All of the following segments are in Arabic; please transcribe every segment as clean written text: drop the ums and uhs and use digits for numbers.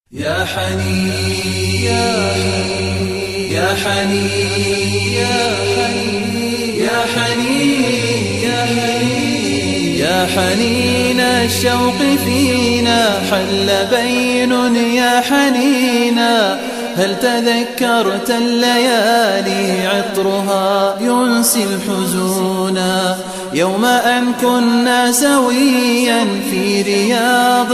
يا حنين يا حنين يا حنين يا حنين الشوق فينا حل بين يا حنينا. هل تذكرت الليالي عطرها ينسي الحزونا؟ يوم أن كنا سويا في رياض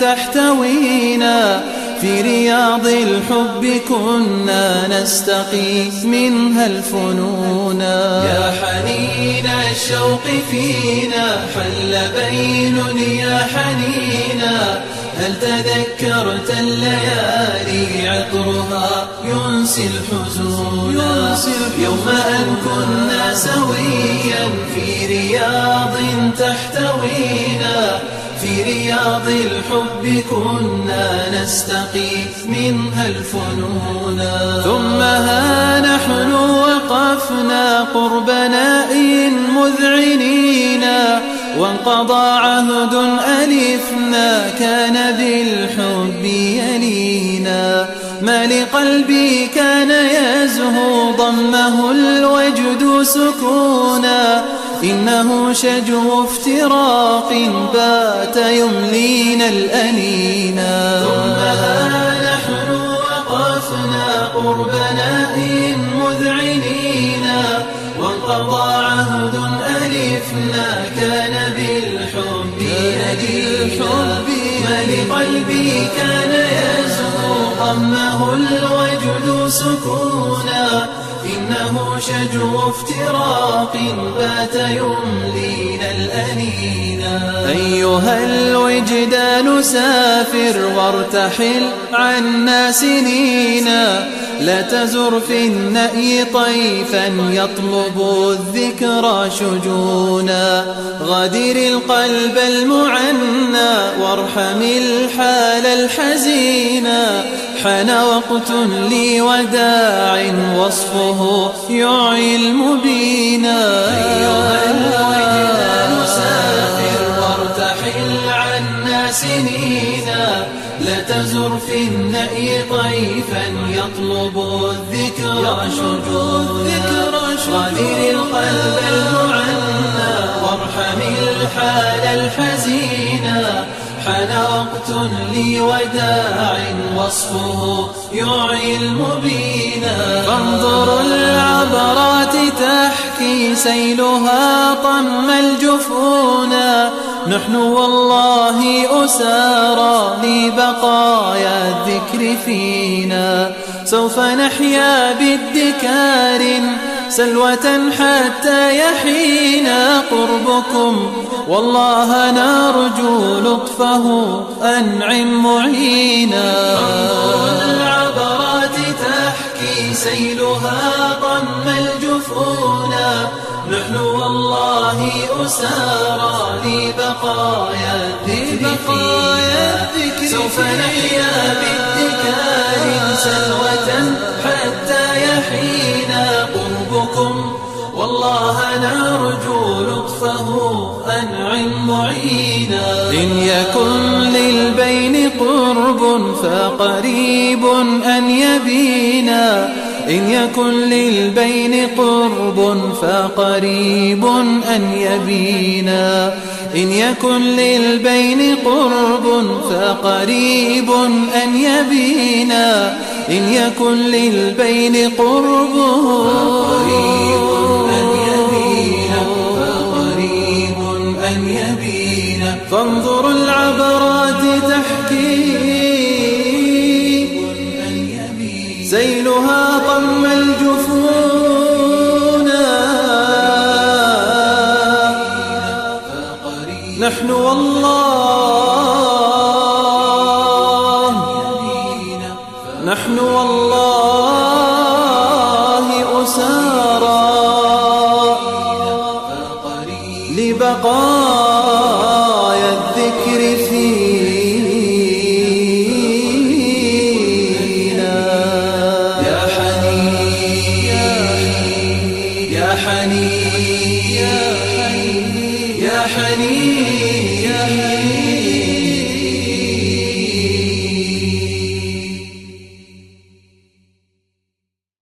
تحتوينا، في رياض الحب كنا نستقي منها الفنونا. يا حنين الشوق فينا حل بين يا حنينا. هل تذكرت الليالي عطرها ينسي الحزونا؟ يوم أن كنا سويا في رياض تحتوينا، في رياض الحب كنا نستقي منها الفنونا. ثم ها نحن وقفنا قرب نائي مذعنينا، وانقضى عهد ألفنا كان بالحب يلينا. ما لقلبي كان يزهو ضمه الوجد سكونا، إنه شجو افتراق بات يملينا الأنينا. ثم ها نحن وقفنا قرب نائي مذعنينا، وانقضى عهد ألفنا كان بالحب يلينا. ما لقلبي كان يزهو ضمه الوجد سكونا، إنه شجو افتراق بات يملينا الأنينا. أيها الوجدان سافر وارتحل عنا سنينا، لا تزر في النأي طيفا يطلب الذكرى شجونا. غادر القلب المعنى وارحم الحال الحزينا، حان وقت لي وداع وصفه يعي المبينا. أيها الوجدان سافر وارتحل عنا سنينا، لا تزر في النأي طيفا يطلب الذكرى شجونا. غادر القلب المعنى وارحم الحال الحزينا، حان وقت لي وداع وصفه يعي المبينا. فانظر العبرات تحكي سيلها طم الجفونا، نحن والله أسارى لبقايا الذكر فينا. سوف نحيا بادكار سلوة حتى يحينا قربكم، والله نرجو لطفه أنعم معينا. انظر العبرات تحكي سيلها طم الجفونا، نحن والله أسارى لبقايا الذكر فينا. سوف نحيا بادكار سلوة حتى يحينا قربكم، والله نرجو لطفه أنعم معينا. إن يكن للبين قرب فقريب أن يبينا، إن يكن للبين قرب فقريب أن يبينا. إن يكن للبين قرب فقريب أن يبينا. إن يكن للبين قرب فقريب أن يبينا، فقريب أن يبينا. فانظر العبرات تحكي سيلها طم